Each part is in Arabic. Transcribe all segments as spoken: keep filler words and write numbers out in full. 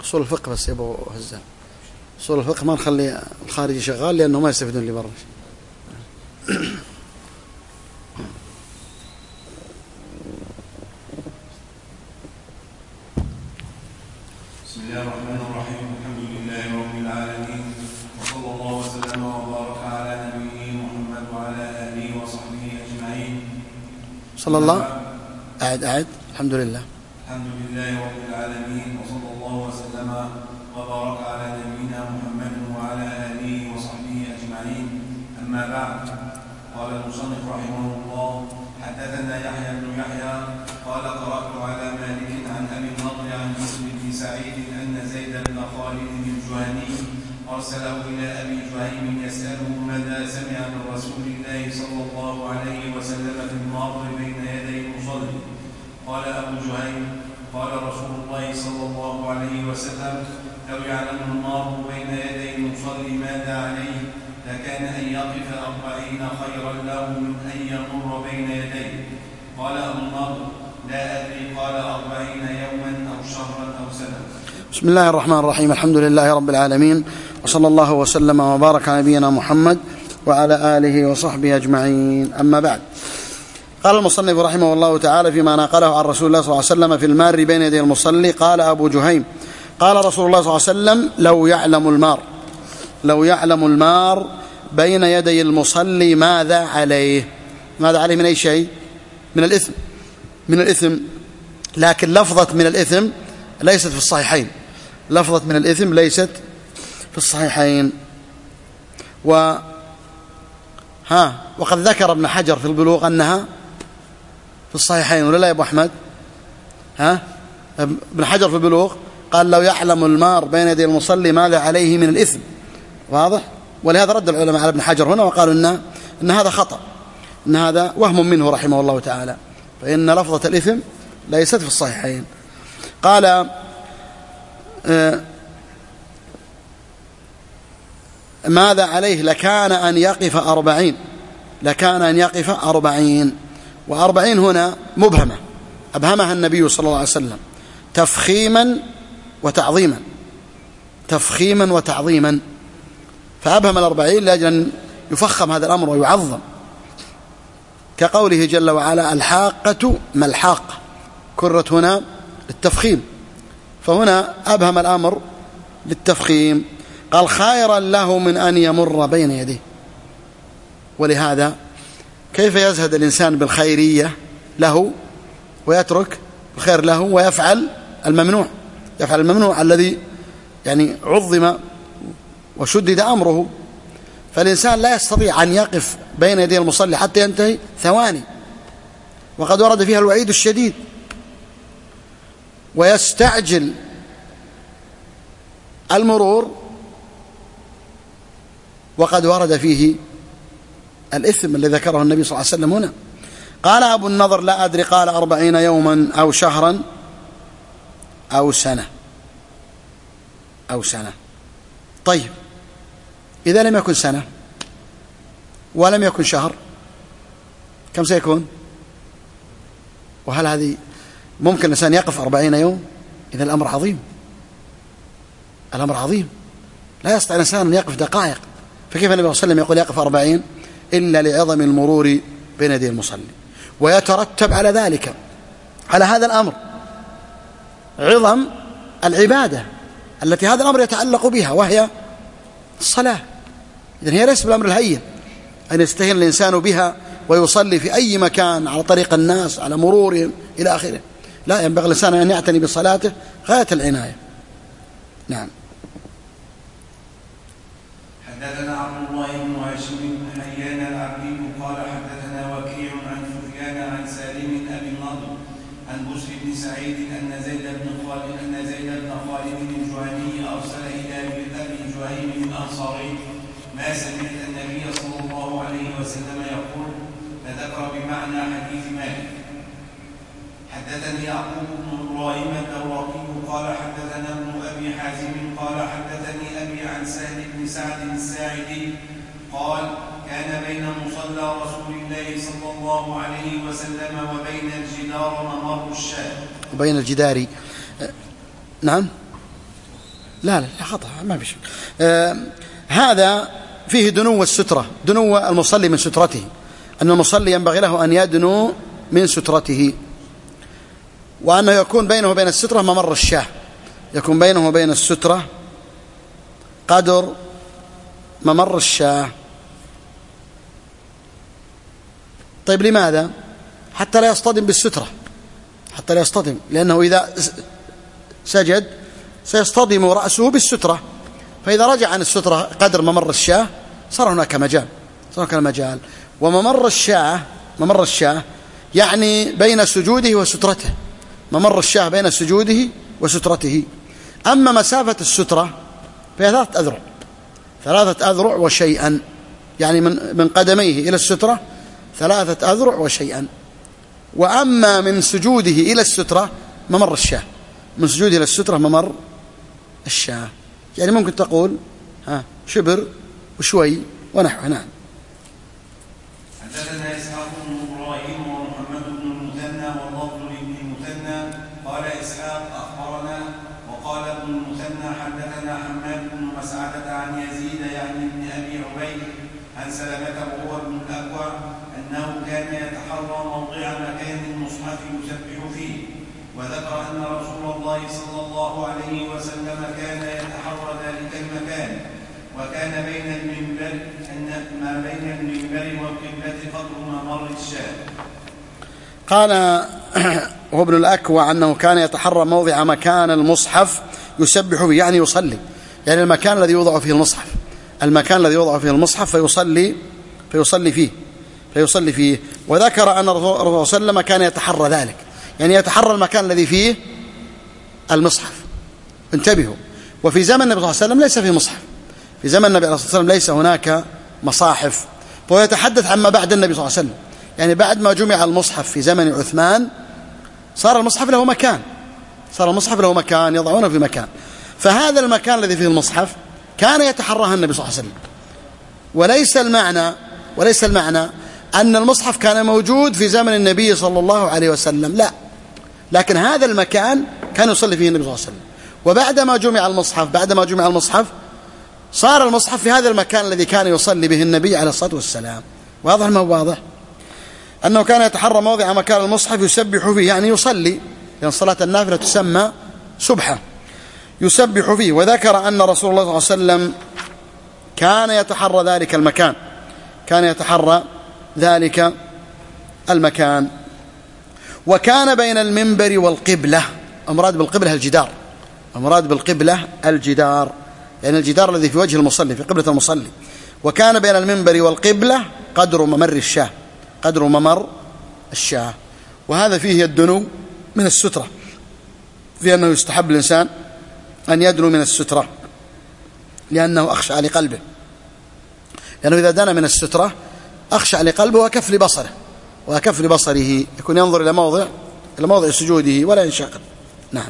أصول الفقه بس يا أبو هزام، أصول الفقه ما نخلي الخارجي شغال لأنه ما يستفيدون اللي برا. بسم الله الرحمن الرحيم. الحمد لله رب العالمين، وصلى الله وسلم وبارك على نبيه محمد وعلى آله وصحبه أجمعين. صلى الله أعد أعد الحمد لله الحمد لله رب العالمين، وصلى الله وسلم وبارك على نبينا محمد وعلى آله وصحبه أجمعين. أما بعد، قال المصنف رحمه الله: حدثنا يحيى بن يحيى قال: قرأت على مالك عن أبي النضر عن مسلم بن سعيد أن زيد بن خالد الجهني أرسله إلى أبي جهيم يسأله ماذا سمع من رسول الله صلى الله عليه وسلم في المار بين يدي المصلي. قال أبو جهيم: قال رسول الله صلى الله عليه وسلم: لو يعلم المار بين يدي المصلي ماذا عليه لكان أن يقف أربعين خيرا له من أن يمر بين يديه. قال أبو النضر: لا أدري. قال: أربعين يوما أو شهرا أو سنة. بسم الله الرحمن الرحيم. الحمد لله رب العالمين، وصلى الله وسلم وبارك على نبينا محمد وعلى آله وصحبه أجمعين. أما بعد، قال المصنف رحمه الله تعالى فيما نقله عن رسول الله صلى الله عليه وسلم في المار بين يدي المصلي: قال أبو جهيم: قال رسول الله صلى الله عليه وسلم: لو يعلم المار لو يعلم المار بين يدي المصلي ماذا عليه. ماذا عليه من أي شيء؟ من الإثم من الإثم لكن لفظة من الإثم ليست في الصحيحين لفظة من الإثم ليست في الصحيحين و ها وقد ذكر ابن حجر في البلوغ أنها في الصحيحين، ولا لا يا أبو أحمد؟ ها ابن حجر في البلوغ قال: لو يعلم المار بين يدي المصلي ماذا عليه من الإثم. واضح؟ ولهذا رد العلماء على ابن حجر هنا وقالوا إن, إن هذا خطأ، إن هذا وهم منه رحمه الله تعالى، فإن لفظة الإثم ليست في الصحيحين. قال: آه ماذا عليه لكان أن يقف أربعين لكان أن يقف أربعين وأربعين هنا مبهمة، أبهمها النبي صلى الله عليه وسلم تفخيما وتعظيما تفخيما وتعظيما فأبهم الأربعين لأجل أن يفخم هذا الأمر ويعظم، كقوله جل وعلا: الحاقة ما الحاقة، كرت هنا للتفخيم، فهنا أبهم الأمر للتفخيم. قال: خيرا له من أن يمر بين يديه. ولهذا كيف يزهد الإنسان بالخيرية له ويترك الخير له ويفعل الممنوع يفعل الممنوع الذي يعني عظم وشدد أمره. فالإنسان لا يستطيع أن يقف بين يدي المصلي حتى ينتهي ثواني، وقد ورد فيها الوعيد الشديد، ويستعجل المرور وقد ورد فيه الإثم الذي ذكره النبي صلى الله عليه وسلم هنا. قال أبو النضر: لا أدري. قال: أربعين يوما أو شهرا أو سنة أو سنة طيب، إذا لم يكن سنة ولم يكن شهر كم سيكون؟ وهل هذه ممكن الإنسان يقف أربعين يوم؟ إذا الأمر عظيم الأمر عظيم لا يستطيع الإنسان أن يقف دقائق، فكيف النبي صلى الله عليه وسلم يقول يقف أربعين؟ إلا لعظم المرور بين يدي المصلي. ويترتب على ذلك على هذا الأمر عظم العبادة التي هذا الأمر يتعلق بها، وهي الصلاة. إذن هي ليست بالأمر الهين أن يستهين الإنسان بها ويصلي في أي مكان على طريق الناس على مرورهم إلى آخره. لا، ينبغي الإنسان أن يعتني بصلاته غاية العناية. نعم. حدثنا عبد الله بن هاشم بن حيان العبدي قال: حدثنا وكيع عن سفيان عن سالم أبي النضر عن بشر بن سعيد أن زيد بن خالد أن زيد بن خالد الجهني أرسل إلى أبي جهيم الأنصاري: ما سمعت النبي صلى الله عليه وسلم يقول؟ فذكر بمعنى حديث مالك. حدثني يعقوب بن إبراهيم الدورقي قال: حدثنا ابن أبي حازم قال: حدثني أبي عن سهل بن سعد الساعدي قال: كان بين مصلى رسول الله صلى الله عليه وسلم وبين الجدار ممر الشاة. وبين الجدار نعم لا لا خطأ ما في شيء. آه هذا فيه دنو السترة، دنو المصلي من سترته، أن المصلي ينبغي له أن يدنو من سترته، وأنه يكون بينه وبين السترة ممر الشاه، يكون بينه وبين السترة قدر ممر الشاه. طيب لماذا؟ حتى لا يصطدم بالسترة، حتى لا يصطدم، لأنه إذا سجد سيصطدم رأسه بالسترة، فإذا رجع عن السترة قدر ممر الشاه صار هناك مجال، صار هناك مجال. وممر الشاه، ممر الشاه يعني بين سجوده وسترته، ممر الشاه بين سجوده وسترته. أما مسافة السترة فهي ثلاثة أذرع، ثلاثة أذرع وشيئا، يعني من من قدميه إلى السترة ثلاثة أذرع وشيئا. وأما من سجوده إلى السترة ممر الشاه، من سجوده إلى السترة ممر الشاه، يعني ممكن تقول ها شبر وشوي ونحو. نعم. حدثنا إسحاق بن إبراهيم ومحمد بن المثنى واللفظ لابن المثنى قال إسحاق أخبرنا وقال ابن المثنى حدثنا حماد بن مسعدة عن يزيد يعني ابن أبي عبيد عن سلمة وهو ابن الأكوع أنه كان يتحرى موضع مكان المصحف يسبح فيه، وذكر أن رسول الله صلى الله عليه وسلم كان يتحرى ذلك المكان، وكان بين المنبر أن ما بين المنبر والقبلة قدر ممر الشاه. قال هو ابن الأكوع أنه كان يتحرى موضع مكان المصحف يسبح فيه، يعني يصلي، يعني المكان الذي يوضع فيه المصحف، المكان الذي يوضع فيه المصحف فيصلي فيصلي فيه فيصلي فيه. وذكر أن الرسول صلى الله عليه وسلم كان يتحرى ذلك، يعني يتحرى المكان الذي فيه المصحف. انتبهوا، وفي زمن النبي صلى الله عليه وسلم ليس فيه مصحف، في زمن النبي صلى الله عليه وسلم ليس هناك مصاحف. فهو يتحدث عما بعد النبي صلى الله عليه وسلم، يعني بعد ما جمع المصحف في زمن عثمان صار المصحف له مكان، صار المصحف له مكان يضعونه في مكان، فهذا المكان الذي فيه المصحف كان يتحراه النبي صلى الله عليه وسلم. وليس المعنى وليس المعنى أن المصحف كان موجود في زمن النبي صلى الله عليه وسلم، لا، لكن هذا المكان كان يصلي فيه النبي صلى الله عليه وسلم. وبعدما جمع المصحف بعدما جمع المصحف صار المصحف في هذا المكان الذي كان يصلي به النبي عليه الصلاة والسلام. واضح ما هو واضح؟ أنه كان يتحرى موضع مكان المصحف يسبح فيه، يعني يصلي، لأن صلاة النافلة تسمى سبحة، يسبح فيه. وذكر أن رسول الله صلى الله عليه وسلم كان يتحرى ذلك المكان، كان يتحرى ذلك المكان. وكان بين المنبر والقبلة، المراد بالقبلة الجدار، المراد بالقبلة الجدار، يعني الجدار الذي في وجه المصلي، في قبلة المصلي. وكان بين المنبر والقبلة قدر ممر الشاه، قدر ممر الشاه. وهذا فيه الدنو من السترة، في أنه يستحب الإنسان أن يدنو من السترة، لأنه أخشع لقلبه، لأنه إذا دنا من السترة أخشع لقلبه وأكف لبصره، وأكف لبصره، يكون ينظر إلى موضع إلى موضع سجوده ولا ينشغل. نعم.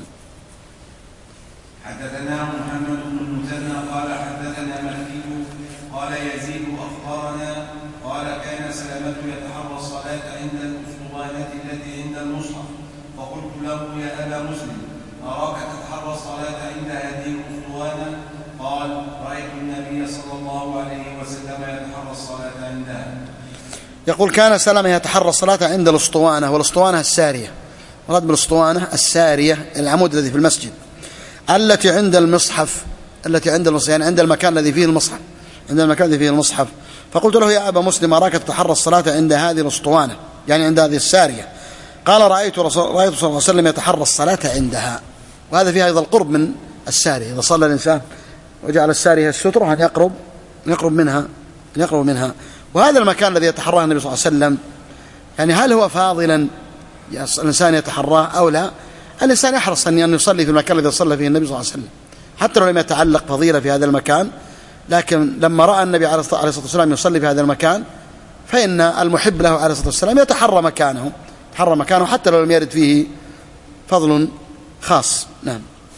حدثنا محمد بن المثنى قال حدثنا مهدي قال يزيد أخبرنا قال كان سلمة يتحرى الصلاة عند الأسطوانة التي عند المصحف، فقلت له يا أبا مسلم أراك تتحرى الصلاة عند هذه الأسطوانة؟ قال رأيت النبي صلى الله عليه وسلم يتحرى الصلاة عندها. يقول كان سلمة يتحرى الصلاة عند الأسطوانة، والأسطوانة السارية، مراد بالأسطوانة السارية العمود الذي في المسجد، التي عند المصحف، التي عند المصحف، يعني عند المكان الذي فيه المصحف، عند المكان الذي فيه المصحف. فقلت له يا أبا مسلم أراك تتحرى الصلاة عند هذه الأسطوانة، يعني عند هذه السارية. قال رأيت رسول رأيت صلى الله عليه وسلم يتحرى الصلاة عندها. وهذا فيها أيضا القرب من السارية، إذا صلى الإنسان وجعل السارية السترة أن يقرب يقرب منها يقرب منها. وهذا المكان الذي يتحراه النبي صلى الله عليه وسلم، يعني هل هو فاضلا الإنسان يتحراه أو لا؟ الإنسان يحرص أن يصلي في المكان الذي صلى فيه النبي صلى الله عليه وسلم، حتى لو لم يتعلق فضيلة في هذا المكان. لكن لما رأى النبي عليه الصلاة والسلام يصلي في هذا المكان، فإن المحب له عليه الصلاة والسلام يتحرى مكانه يتحرى مكانه حتى لو لم يرد فيه فضل خاص. نعم.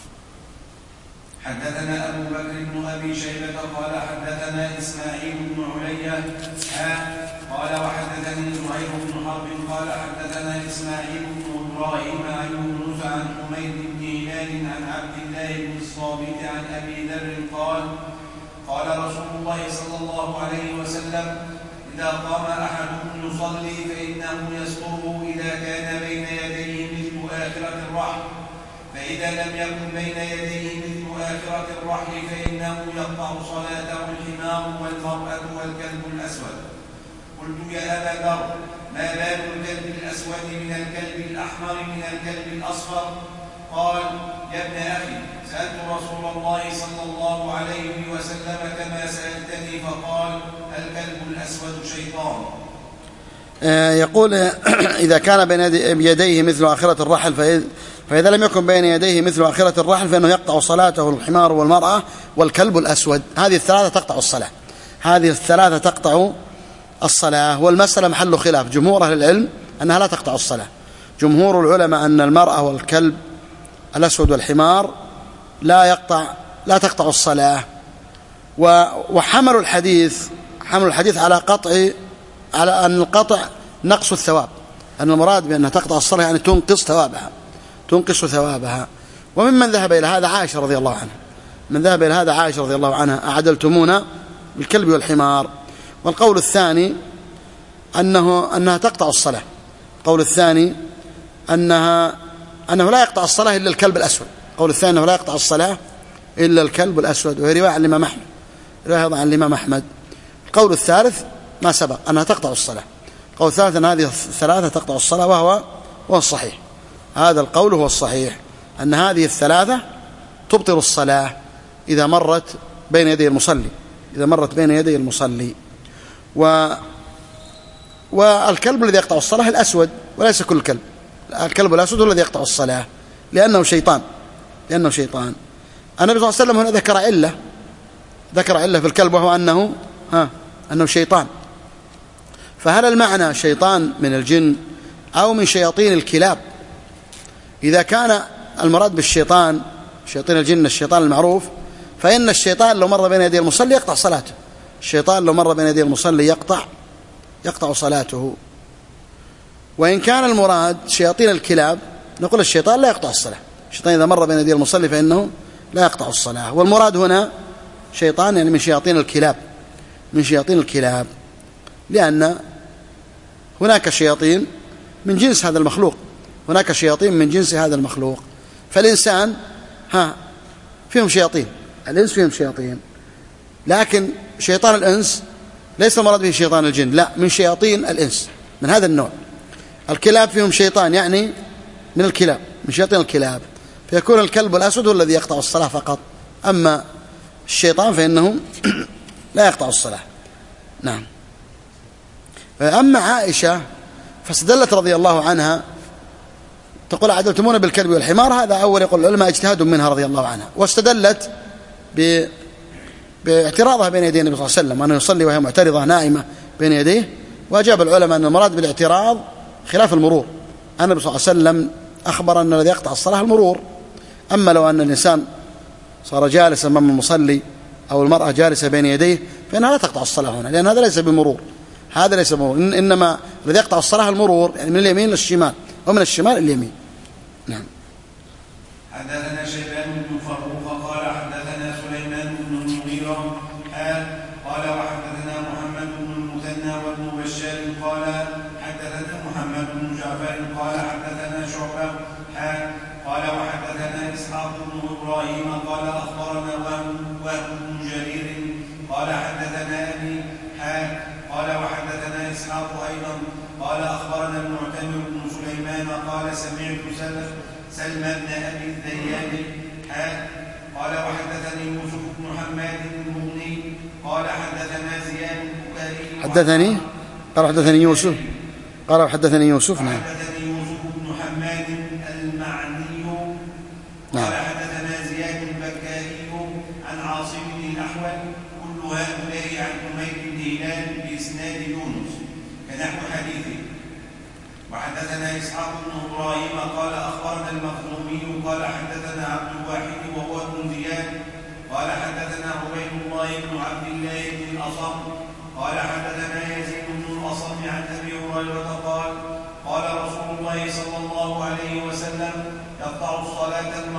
حدثنا أبو بكر بن أبي شيبة قال حدثنا إسماعيل بن علية قال وحدثني زهير بن حرب قال حدثنا إسماعيل بن إبراهيم عن يونس عن حميد بن هلال عن عبد الله بن الصامت عن أبي ذر قال قال رسول الله صلى الله عليه وسلم إذا قام أحدكم يصلي فإنه يستره إذا كان بين يديه مثل آخرة الرحل، فإذا لم يكن بين يديه مثل آخرة الرحل فإنه يقطع صلاته الحمار والمرأة والكلب الأسود. قلت يا أبا ذر ما بال الكلب الأسود من الكلب الأحمر من الكلب الأصفر؟ قال يا ابن أخي سألت رسول الله صلى الله عليه وسلم كما سألتني فقال الكلب الأسود شيطان. يقول إذا كان بين يديه مثل آخرة الرحل فإذا لم يكن بين يديه مثل آخرة الرحل فإنه يقطع صلاته الحمار والمرأة والكلب الأسود. هذه الثلاثة تقطع الصلاة هذه الثلاثة تقطع الصلاة والمسألة محل خلاف. جمهور أهل العلم أنها لا تقطع الصلاة. جمهور العلماء أن المرأة والكلب الأسود والحمار لا يقطع لا تقطع الصلاة، وحملوا الحديث حملوا الحديث على قطع على أن القطع نقص الثواب، أن المراد بأنها تقطع الصلاة يعني تنقص ثوابها تنقص ثوابها. وممن ذهب إلى هذا عائشة رضي الله عنها من ذهب إلى هذا عائشة رضي الله عنها أعدلتمونا بالكلب والحمار. والقول الثاني أنه أنها تقطع الصلاة. القول الثاني أنها أنه لا يقطع الصلاة إلا الكلب الأسود. القول الثاني أنه لا يقطع الصلاة إلا الكلب الأسود، وهي رواية عن الإمام أحمد رواية عن الإمام أحمد. القول الثالث ما سبق أنها تقطع الصلاة. القول الثالث أن هذه الثلاثة تقطع الصلاة وهو هو الصحيح. هذا القول هو الصحيح أن هذه الثلاثة تبطل الصلاة إذا مرت بين يدي المصلي إذا مرت بين يدي المصلي و والكلب الذي يقطع الصلاة الأسود وليس كل كلب. الكلب الأسود هو الذي يقطع الصلاة لأنه شيطان لأنه شيطان. النبي صلى الله عليه وسلم هنا ذكر علة ذكر علة في الكلب وهو أنه ها أنه شيطان. فهل المعنى شيطان من الجن أو من شياطين الكلاب؟ إذا كان المراد بالشيطان شياطين الجن الشيطان المعروف فإن الشيطان لو مر بين يدي المصلي يقطع صلاته. الشيطان لو مر بين يدي المصلي يقطع يقطع صلاته. وإن كان المراد شياطين الكلاب نقول الشيطان لا يقطع الصلاة. الشيطان إذا مر بين يدي المصلي فإنه لا يقطع الصلاة. والمراد هنا شيطان يعني من شياطين الكلاب من شياطين الكلاب لأن هناك شياطين من جنس هذا المخلوق هناك شياطين من جنس هذا المخلوق. فالإنسان ها فيهم شياطين الإنس فيهم شياطين، لكن شيطان الإنس ليس المراد به شيطان الجن، لا من شياطين الإنس من هذا النوع. الكلاب فيهم شيطان يعني من الكلاب من شياطين الكلاب، فيكون الكلب الأسود هو الذي يقطع الصلاة فقط، أما الشيطان فإنه لا يقطع الصلاة. نعم. أما عائشة فاستدلت رضي الله عنها تقول عدلتمونا بالكلب والحمار، هذا أول يقول العلماء اجتهاد منها رضي الله عنها، واستدلت ب... باعتراضها بين يدي النبي صلى الله عليه وسلم أنه يصلي وهي معترضة نائمة بين يديه، وأجاب العلماء أن المراد بالاعتراض خلاف المرور. النبي صلى الله عليه وسلم أخبر أن الذي يقطع الصلاة المرور، أما لو أن الإنسان صار جالسا أمام المصلي أو المرأة جالسة بين يديه فإنها لا تقطع الصلاة هنا، لأن هذا ليس بمرور هذا ليس بمرور إنما الذي يقطع الصلاة المرور يعني من اليمين للشمال ومن الشمال اليمين. نعم. حدثنا شيبان بن فروخ قال حدثنا سليمان بن المغيرة قال وحدثنا محمد بن المثنى وابن بشار قال حدثنا محمد بن جعفر قال حدثنا شعبة قال وحدثنا إسحاق بن إبراهيم قال أخبرنا وهب بن جرير قال حدثنا أبي قال وحدثنا إسحاق أيضا قال أخبرنا المعتمر بن سليمان قال سمعت سلمى بن أبي الذيان قال وحدثني يوسف بن حماد المغني قال حدثنا زياد البخاري حدثني قال حدثني يوسف قال حدثني يوسف نعم حدثني يوسف بن حماد المعني قال حدثنا زياد البكائي عن عاصم بن الأحول كل هؤلاء عن حميد بن هلال بإسناد يونس كنحو حديثه. وحدثنا إسحاق بن إبراهيم قال أخبرنا المخزومي قال حدثنا عبد الواحد وهو ابن زياد قال حدثنا عبيد الله بن عبد الله بن الأصم قال حدثنا يزيد بن الأصم عن أبي هريرة قال قال رسول الله صلى الله عليه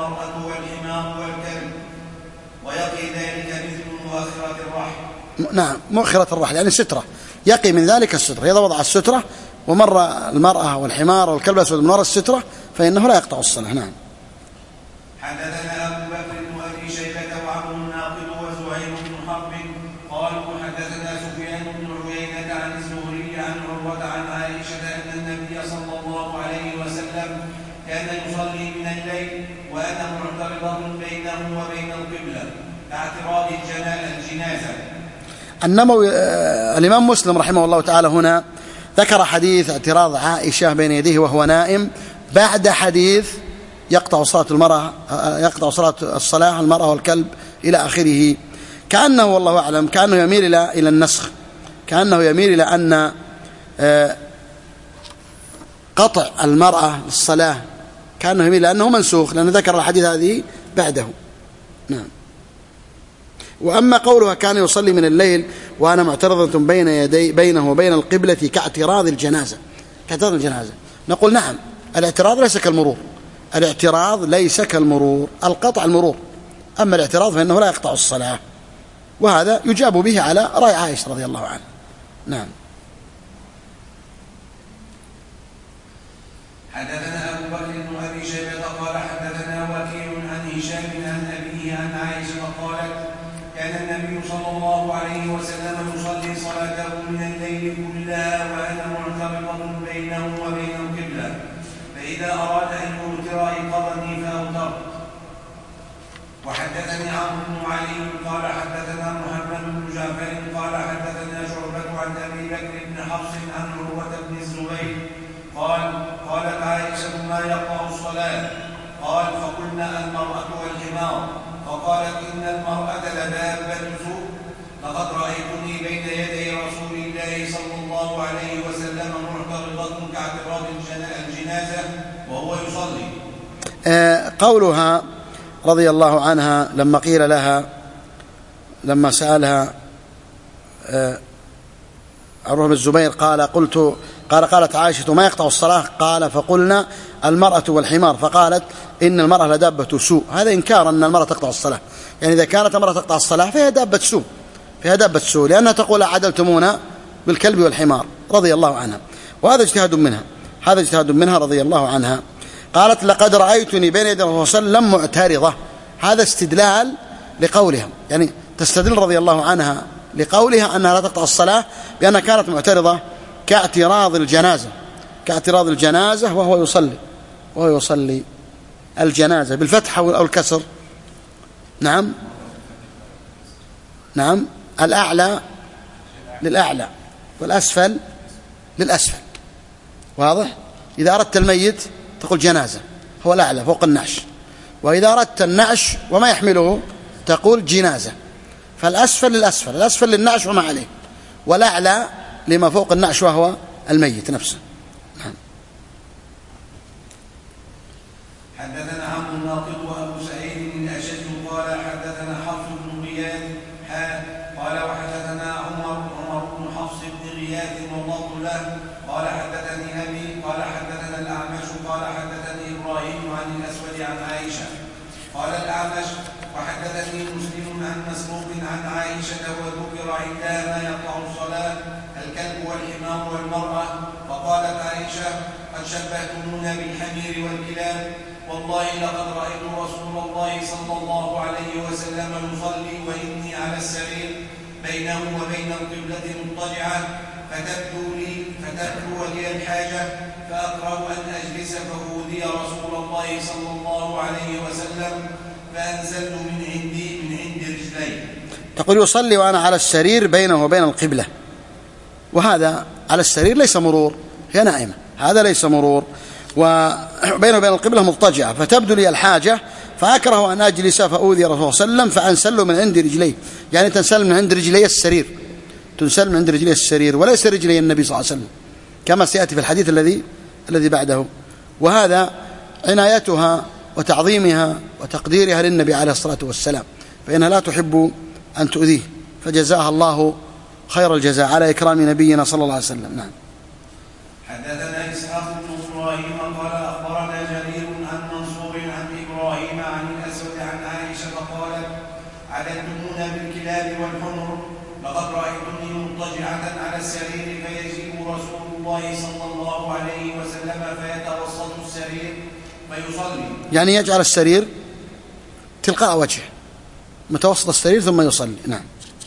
المرأة والحمار والكلب، ويقي ذلك مثل مؤخرة الرحل. نعم، مؤخرة الرحل يعني سترة، يقي من ذلك السترة. إذا وضع السترة ومر المرأة والحمار والكلب الأسود من وراء السترة فإنه لا يقطع الصلاة. نعم. حدثنا أبو بكر بن أبي شيبة وعمرو الناقد وزهير بن حرب قالوا حدثنا سفيان بن عيينة عن الزهري عن عروة عن عائشة أن النبي صلى الله عليه وسلم كان يصلي من الليل وأنا معترضة بينه وبين القبلة كاعتراض الجنازة. النووي الإمام مسلم رحمه الله تعالى هنا ذكر حديث اعتراض عائشة بين يديه وهو نائم بعد حديث يقطع صلاة المرأة يقطع صلاة الصلاة المرأة والكلب إلى آخره، كأنه والله أعلم كأنه يميل إلى إلى النسخ، كأنه يميل إلى أن قطع المرأة للصلاة كأنه يميل لأنه منسوخ، لأنه ذكر الحديث هذه بعده. نعم. وأما قولها كان يصلي من الليل وأنا معترضة بين يدي بينه وبين القبلة كاعتراض الجنازة، كاعتراض الجنازة، نقول نعم، الاعتراض ليس كالمرور، الاعتراض ليس كالمرور، القطع المرور، أما الاعتراض فإنه لا يقطع الصلاة، وهذا يجاب به على رأي عائشة رضي الله عنها. نعم. حدثنا أبو بكر بن أبي شيبة قال حدثنا وكيع عن هشام عن أبيه عن عائشة قالت كان النبي صلى الله عليه وسلم يصلي صلاته من الليل كلها وأنا معترضة بينه وبين القبلة، فإذا أراد أن يوتر أيقظني فأوترت. وحدثني عمرو بن علي قال حدثنا محمد بن جعفر قال حدثنا شعبة عن أبي بكر بن حفص عن عروة بن الزبير قال قالت عائشة ما يقطع الصلاة؟ قال فقلنا المرأة والحمار، فقالت إن المرأة لدابة سوء، لقد رأيتني بين يدي رسول الله صلى الله عليه وسلم معترضة كاعتراض الجنازة وهو يصلي. آه قولها رضي الله عنها لما قيل لها لما سألها آه عروة بن الزبير قال قلت قال قالت عائشة ما يقطع الصلاة؟ قال فقلنا المرأة والحمار، فقالت إن المرأة لدابة سوء. هذا إنكار أن المرأة تقطع الصلاة، يعني إذا كانت المرأة تقطع الصلاة فهي دابة سوء، فهي دابة سوء لأنها تقول عدلتمونا بالكلب والحمار رضي الله عنها، وهذا اجتهاد منها، هذا اجتهاد منها رضي الله عنها. قالت لقد رأيتني بين يدي الرسول صلى الله عليه وسلم معترضة، هذا استدلال لقولها، يعني تستدل رضي الله عنها لقولها أنها لا تقطع الصلاة بأنها كانت معترضة كاعتراض الجنازة، كاعتراض الجنازة وهو يصلي وهو يصلي الجنازة بالفتح أو الكسر. نعم نعم الأعلى للأعلى والأسفل للأسفل، واضح؟ إذا أردت الميت تقول جنازة هو الأعلى فوق النعش، وإذا أردت النعش وما يحمله تقول جنازة، فالأسفل للأسفل، الأسفل للنعش وما عليه، والأعلى لما فوق النعش وهو الميت نفسه. نعم. حدثنا عمرو الناقد وأبو سعيد الأشج قال حدثنا حفص بن غياث قال وحدثنا عمر عمر بن حفص بن غياث والله له قال حدثني أبي قال حدثنا الأعمش قال حدثني إبراهيم عن الأسود عن عائشة قال الأعمش وحدثني مسلم عن مسروق عن عائشة وذكر عندها ما يقطع الصلاة الكلب والحمار والمرأة، فقالت عائشة قد شبهتمونا بالحمير والكلاب، والله لقد رأيت رسول الله صلى الله عليه وسلم يصلي وإني على السرير بينه وبين القبلة مضطجعة، فتبدو لي فتبدو لي الحاجة فأكره أن أجلس فأودي رسول الله صلى الله عليه وسلم فأنزلت من عندي من عند رجلي. تقول يصلي وأنا على السرير بينه وبين القبلة، وهذا على السرير ليس مرور، هي نائمة، هذا ليس مرور، وبينه وبين القبلة مضطجعة، فتبدو لي الحاجة فأكره أن أجلس فأوذي رسول الله صلى الله عليه وسلم فأنسل من عند رجلي، يعني تنسل من عند رجلي السرير، تنسل من عند رجلي السرير وليس رجلي النبي صلى الله عليه وسلم كما سيأتي في الحديث الذي الذي بعده. وهذا عنايتها وتعظيمها وتقديرها للنبي عليه الصلاة والسلام، فإنها لا تحب أن تؤذيه، فجزاها الله خير الجزاء على إكرام نبينا صلى الله عليه وسلم. نعم. حدثنا إسحاق بن إبراهيم قال أخبرنا جرير عن منصور عن إبراهيم عن عددتمونا بالكلاب والحمر، لقد رأيتني مضطجعة على السرير فيجيء رسول الله صلى الله عليه وسلم فيتوسط السرير فيصلي، يعني يجعل السرير تلقاء وجهه متوسط السرير ثم يصلي. نعم.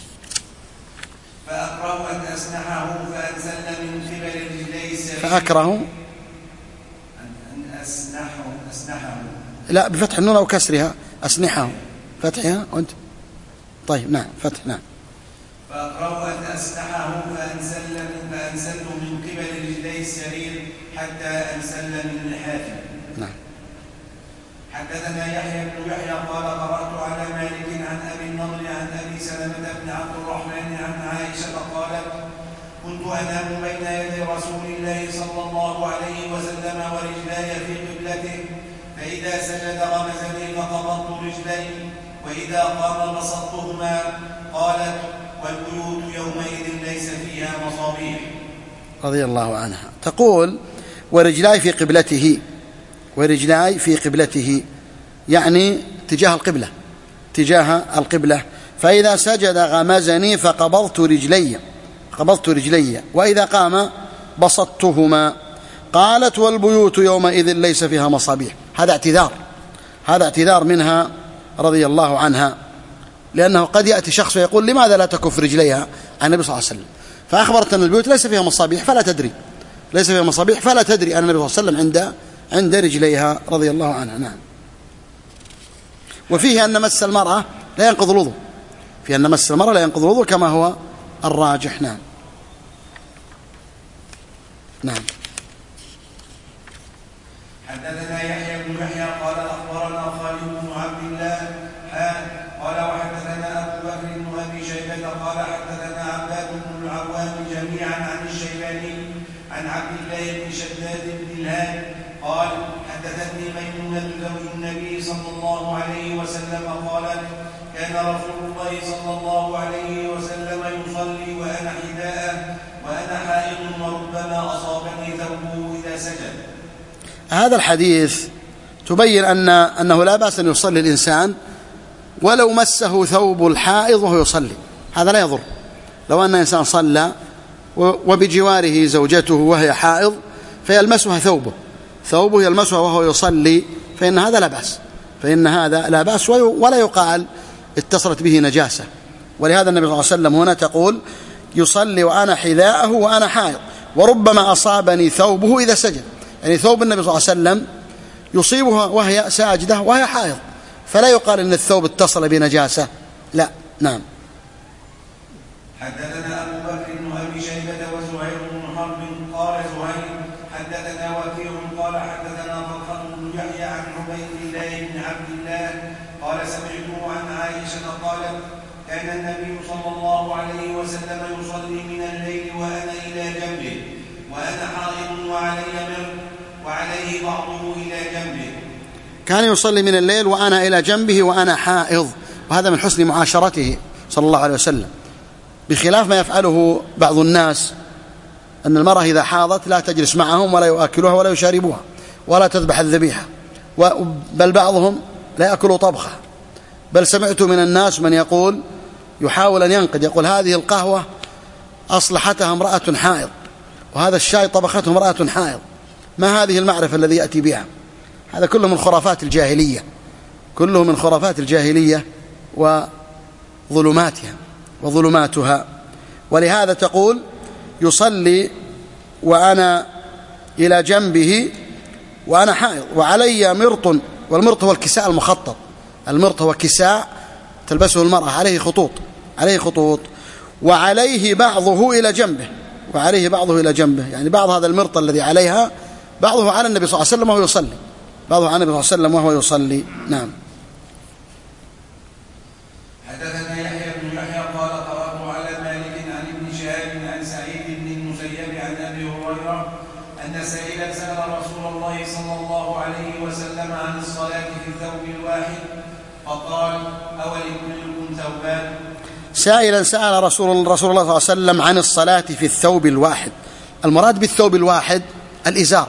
فأكره أن أسنحه فأنزل من قبل رجلي السرير. فأكره أن أسنحه أسنحه لا بفتح النون أو كسرها. أسنحه فتحها وأنت طيب. نعم فتح. نعم. فأكره أن أسنحه فأنزل فأنزلت من قبل رجلي السرير حتى أنزل من لحافي. نعم. حدثنا يحيى بن يحيى قال قرأت على مالك عن أبي النضر عن أبي سلمة بن عبد الرحمن عن عائشة قالت كنت أنام بين يدي رسول الله صلى الله عليه وسلم ورجلاي في قبلته، فإذا سجد غمزني فقبضت رجلي، وإذا قام بسطتهما. قالت والبيوت يومئذ ليس فيها مصابيح. رضي الله عنها تقول ورجلاي في قبلته، ورجلاي في قبلته يعني تجاه القبلة، تجاه القبلة. فإذا سجد غمزني فقبضت رجلي قبضت رجلي وإذا قام بسطتهما. قالت والبيوت يومئذ ليس فيها مصابيح. هذا اعتذار، هذا اعتذار منها رضي الله عنها، لأنه قد يأتي شخص ويقول لماذا لا تكف رجليها عن النبي صلى الله عليه وسلم، فأخبرت أن البيوت ليس فيها مصابيح فلا تدري ليس فيها مصابيح فلا تدري أن النبي صلى الله عليه وسلم عند عند رجليها رضي الله عنها. نعم. وفيه أن مس المرأة لا ينقض الوضوء، فيه أن مس المرأة لا ينقض الوضوء كما هو الراجح. نعم. نعم. حدثنا يحيى بن يحيى قال أخبرنا خالد بن عبد الله قال وحدثنا أبو بكر بن أبي شيبة قال حدثنا عباد بن العوام جميعا عن الشيباني عن عبد الله بن شداد بن الهاد قال حدثتني ميمونة زوج النبي صلى الله عليه وسلم قالت كان رسول الله صلى الله عليه وسلم يصلي وأنا حذاء وأنا حائض وربما أصابني ثوبه إذا سجد. هذا الحديث تبين أن أنه لا بأس أن يصلي الإنسان ولو مسه ثوب الحائض وهو يصلي، هذا لا يضر. لو أن إنسان صلى وبجواره زوجته وهي حائض فيلمسها ثوبه ثوبه يلمسها وهو يصلي فإن هذا لا بأس فإن هذا لا بأس ولا يقال اتصلت به نجاسة. ولهذا النبي صلى الله عليه وسلم هنا تقول يصلي وأنا حذاءه وأنا حائض وربما أصابني ثوبه إذا سجد، يعني ثوب النبي صلى الله عليه وسلم يصيبها وهي ساجدة وهي حائض، فلا يقال إن الثوب اتصل بنجاسة، لا. نعم. حدثنا أبو بكر بن أبي شيبة وزهير بن حرب قال زهير حدثنا وكيع قال حدثنا طلحة بن يحيى عن عبيد الله بن عبد الله قال سمعته عن عائشة قالت كان النبي صلى الله عليه وسلم يصلي من الليل وأنا إلى جنبه وأنا حائض وعلي مرض وعليه بعضه إلى جنبه. كان يصلي من الليل وأنا إلى جنبه وأنا حائض، وهذا من حسن معاشرته صلى الله عليه وسلم، بخلاف ما يفعله بعض الناس أن المرأة إذا حاضت لا تجلس معهم ولا يؤكلوها ولا يشاربوها ولا تذبح الذبيحة، بل بعضهم لا يأكلوا طبخة. بل سمعت من الناس من يقول يحاول أن ينقد، يقول هذه القهوة أصلحتها امرأة حائض وهذا الشاي طبخته امرأة حائض، ما هذه المعرفة الذي يأتي بها؟ هذا كله من خرافات الجاهلية، كله من خرافات الجاهلية وظلماتها وظلماتها. ولهذا تقول يصلي وأنا إلى جنبه وأنا حائض وعلي مرط، والمرط هو الكساء المخطط، المرط هو كساء تلبسه المرأة عليه خطوط عليه خطوط وعليه بعضه إلى جنبه وعليه بعضه إلى جنبه يعني بعض هذا المرط الذي عليها بعضه على النبي صلى الله عليه وسلم وهو يصلي بعضه على النبي صلى الله عليه وسلم وهو يصلي. نعم. حدثنا يحيى بن يحيى قال قرأت على مالك عن ابن شهاب عن سعيد بن المسيب عن أبي هريرة أن سائلا سأل رسول الله صلى الله عليه وسلم عن الصلاة في الثوب الواحد فقال أولكلكم ثوبان. سائلا سأل رسول, رسول الله صلى الله عليه وسلم عن الصلاة في الثوب الواحد. المراد بالثوب الواحد الإزار،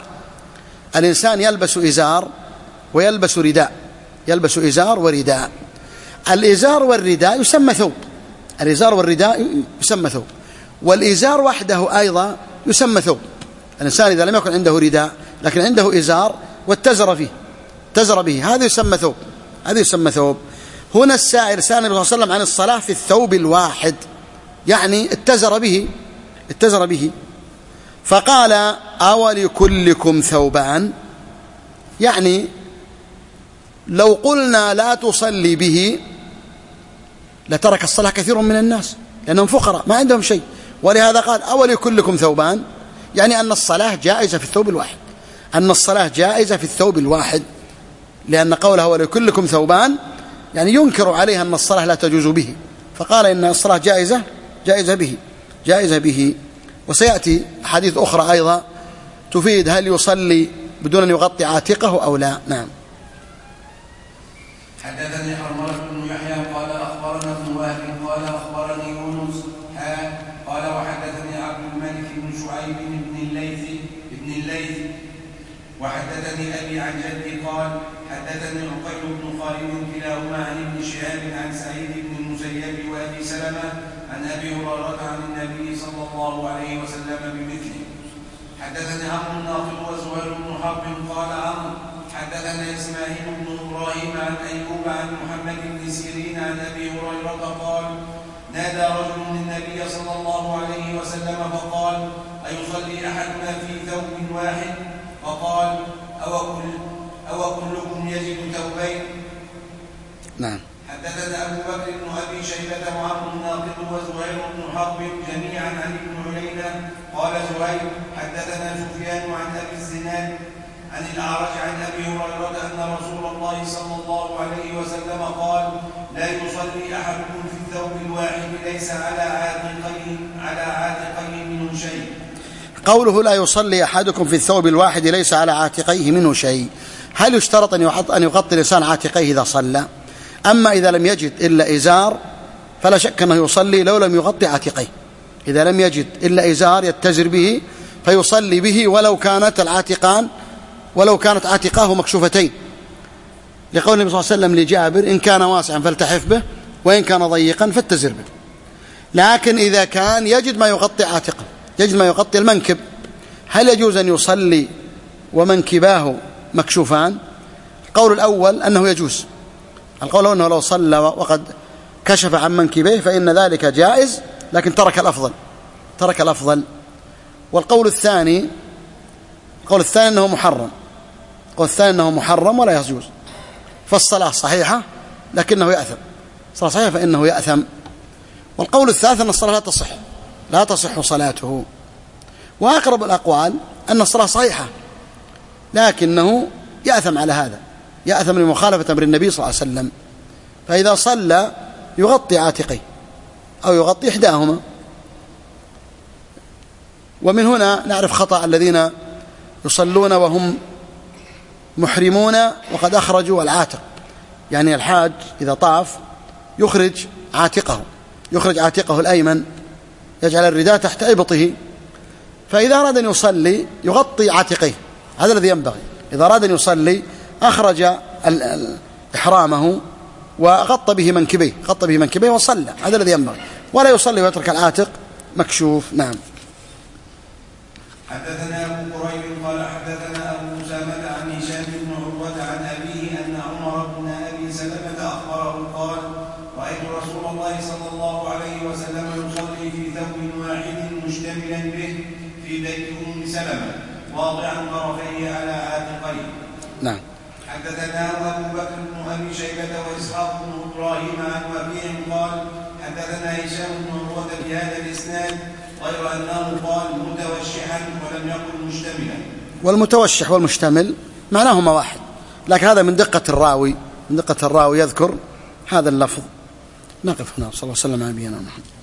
الإنسان يلبس إزار ويلبس رداء، يلبس إزار ورداء. الإزار والرداء يسمى ثوب، الإزار والرداء يسمى ثوب، والإزار وحده أيضا يسمى ثوب. الإنسان إذا لم يكن عنده رداء لكن عنده إزار واتزر فيه اتزر به، هذا يسمى ثوب، هذا يسمى ثوب. هنا السائل سأل النبي صلى الله عليه وسلم عن الصلاة في الثوب الواحد، يعني اتزر به اتزر به فقال أولكلكم ثوبان؟ يعني لو قلنا لا تصلي به لترك الصلاة كثير من الناس لأنهم فقراء ما عندهم شيء، ولهذا قال أولكلكم ثوبان، يعني أن الصلاة جائزة في الثوب الواحد، أن الصلاة جائزة في الثوب الواحد، لأن قوله ولكلكم ثوبان يعني ينكر عليها أن الصلاة لا تجوز به، فقال إن الصلاة جائزة جائزة به جائزة به. وسيأتي حديث أخرى أيضا تفيد هل يصلي بدون أن يغطي عاتقه أو لا. نعم. حدثني حرملة بن يحيى قال أخبرنا ابن وهب قال أخبرني يونس ها قال وحدثني عبد الملك بن شعيب بن الليث بن الليث وحدثني أبي عن جدي قال حدثني عقيل بن خالد كلاهما عن ابن شهاب عن سعيد بن المسيب وأبي سلمة عن أبي هريرة عن النبي صلى الله عليه وسلم بمثله. حدثني عمرو الناقد وزهير بن حرب قال عمرو حدثنا إسماعيل بن إبراهيم عن أيوب عن محمد بن سيرين عن أبي هريرة قال نادى رجل النبي صلى الله عليه وسلم فقال أيصلي أحدنا في ثوب واحد؟ فقال أو كل أو كلكم يجد ثوبين؟ نعم. حدثنا أبو بكر بن أبي شيبة وعمرو الناقد وزهير بن حرب جميعا عن ابن عيينة قال زهير حدثنا سفيان عن أبي الزناد عن الأعرج عن أبي هريرة أن رسول الله صلى الله عليه وسلم قال لا يصلي أحدكم في الثوب الواحد ليس على عاتقيه على عاتقيه منه شيء. قوله لا يصلي أحدكم في الثوب الواحد ليس على عاتقيه منه شيء، هل يشترط أن يحط أن يغطي الإنسان عاتقيه إذا صلى؟ أما إذا لم يجد إلا إزار فلا شك أنه يصلي لو لم يغطي عاتقيه، إذا لم يجد إلا إزار يتزر به فيصلي به ولو كانت العاتقان ولو كانت عاتقاه مكشوفتين، لقول النبي صلى الله عليه وسلم لجابر إن كان واسعا فالتحف به وإن كان ضيقا فاتزر به. لكن إذا كان يجد ما يغطي عاتقه، يجد ما يغطي المنكب، هل يجوز أن يصلي ومنكباه مكشوفان؟ القول الأول أنه يجوز، القول أنه لو صلى وقد كشف عن منكبيه فإن ذلك جائز، لكن ترك الأفضل ترك الأفضل. والقول الثاني القول الثاني أنه محرم القول الثاني أنه محرم ولا يجوز، فالصلاة صحيحة لكنه يأثم، الصلاة صحيحة فإنه يأثم. والقول الثالث أن الصلاة لا تصح لا تصح صلاته. وأقرب الأقوال أن الصلاة صحيحة لكنه يأثم على هذا، يأثم لمخالفة أمر النبي صلى الله عليه وسلم، فإذا صلى يغطي عاتقيه أو يغطي إحداهما. ومن هنا نعرف خطأ الذين يصلون وهم محرمون وقد أخرجوا العاتق، يعني الحاج إذا طاف يخرج عاتقه يخرج عاتقه الأيمن، يجعل الرداء تحت إبطه، فإذا أراد أن يصلي يغطي عاتقيه، هذا الذي ينبغي. إذا أراد أن يصلي أخرج إحرامه وغطى به منكبيه غطى به منكبيه وصلى، هذا الذي ينبغي، ولا يصلي ويترك العاتق مكشوف. نعم. حدثنا أبو قريب قال حدثنا أبو أسامة عن هشام بن عروة عن أبيه أن عمر بن أبي سلمة أخبره قال رأيت رسول الله صلى الله عليه وسلم يصلي في ثوب واحد مشتملا به في بيت أم سلمة واضعا طرفيه على عاتقيه. نعم. حدثنا أبو بكر بن أبي شيبة وإسحاق بن إبراهيم عن وكيع قال حدثنا هشام بن عروة بهذا الإسناد غير أنه قال متوشحا ولم يقل مشتملا. والمتوشح والمشتمل معناهما واحد، لكن هذا من دقة الراوي من دقة الراوي يذكر هذا اللفظ. نقف هنا. صلى الله عليه وسلم على نبينا محمد.